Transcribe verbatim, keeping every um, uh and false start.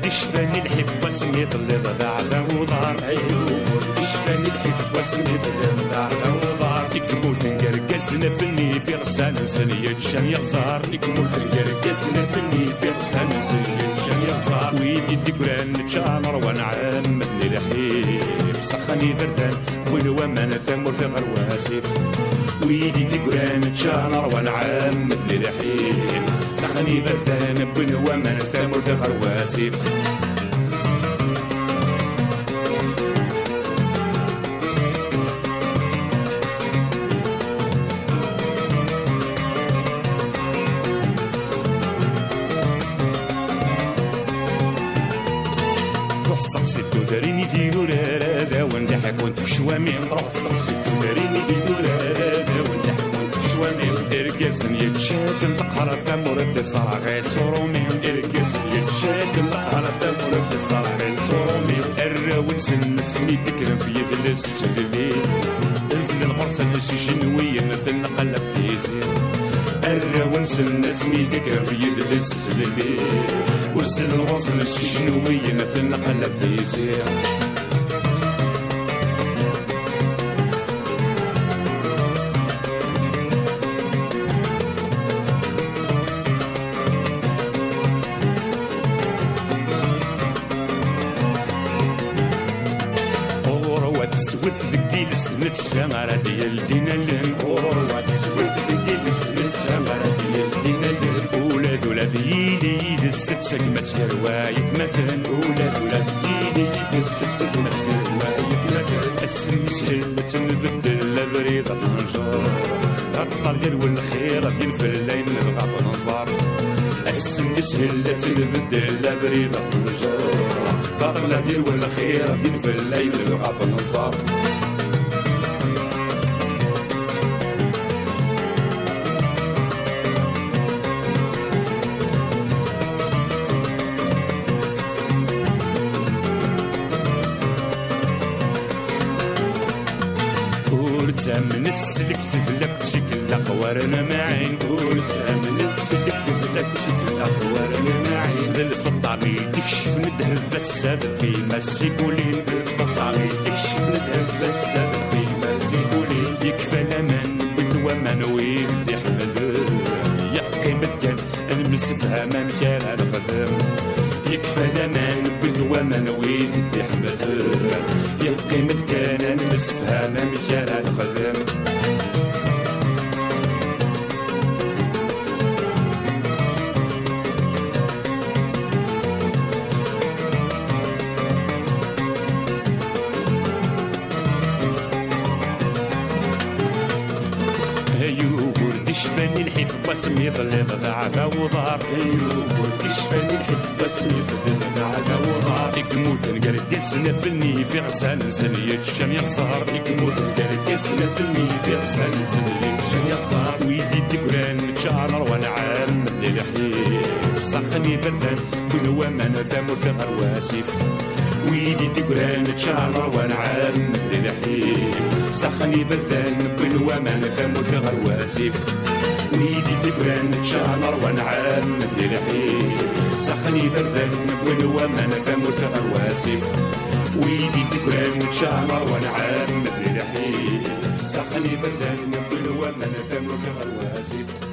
ورد شفاني الحف واسمي ظل ضاع وضار ايوه ورد شفاني الحف واسمي ظل ضاع وضار يكمل تنقرقس نفني في غسان سنية شان يغزار يكمل تنقرقس نفني في غسان سنية شان يغزار ويدي الدقران تشانر ونعم مثل الحيف سخني بردان والومان ثمر ثغر واسف ويدي الدقران تشانر ونعم مثل الحيف سخني بردان والومان ثمر ثغر واسف سقسيتو داريني ديرو رادا وندح كنت في شوامي روح سقسيتو داريني ديرو رادا وندح كنت في شوامي ارقاسن يتشاف القهر ثمرة صراغيت صرومي ارقاسن يتشاف القهر ثمرة صراغيت صرومي الراود سن سمي تكرم في يثلس الليل انزل الغرسة الشيشنوية مثل نقلب في زين الراود سن سمي تكرم في يثلس الليل وسن الغصن الشيشنوية مثل نقلب في زير أوروة تسوت ذكي لسنة سامرة ديال دينالن أوروة تسوت ذكي لسنة سامرة ديال دينالن ولاد ولاد يدي الست سكمت روايف مثلا ولاد ولاد يدي الست سكمت روايف مثلا السن سهلت نبدل البريضة في النجار الطرير والخير ديال فلاين نبغى في نظار السن سهلت نبدل البريضة في النجار الطرير والخير ديال فلاين نبغى في نظار من السلك تفلك تشكل اخوارنا معين قلت من السلك تفلك تشكل اخوارنا معين ذل في الطعمي تكشف ندهب السادة بما سيقولين ذل في الطعمي تكشف ندهب السادة بما سيقولين يكفى الامان بالومان ويبدي يحمل يا قيمة كان المسفها ما مشال على الخدم يكفى الامان بالومان ويبدي يحمل يا قيمة كان المسفها ما مشال على الخدم شفاني الحيف باسمي ظل ضاع وضار ايوه شفاني الحيف باسمي ظل ضاع وضار يكموت نقرقس نفلني في غسان سنية الشام يغصار يكموت نقرقس نفلني في غسان سنية الشام يغصار ويدي الدقران تشعر ونعام مثل الحيف سخني بردان بالومان ثمر ثغر واسف ويدي الدقران تشعر ونعام مثل الحيف سخني بردان بالومان ثمر ثغر واسف ويدي الدقران تشعر ونعام مثل الحيف سخني بردان بالومان ثمر ثغر واسف ويدي الدقران تشعر ونعام مثل الحيف سخني بردان بالومان ثمر ثغر واسف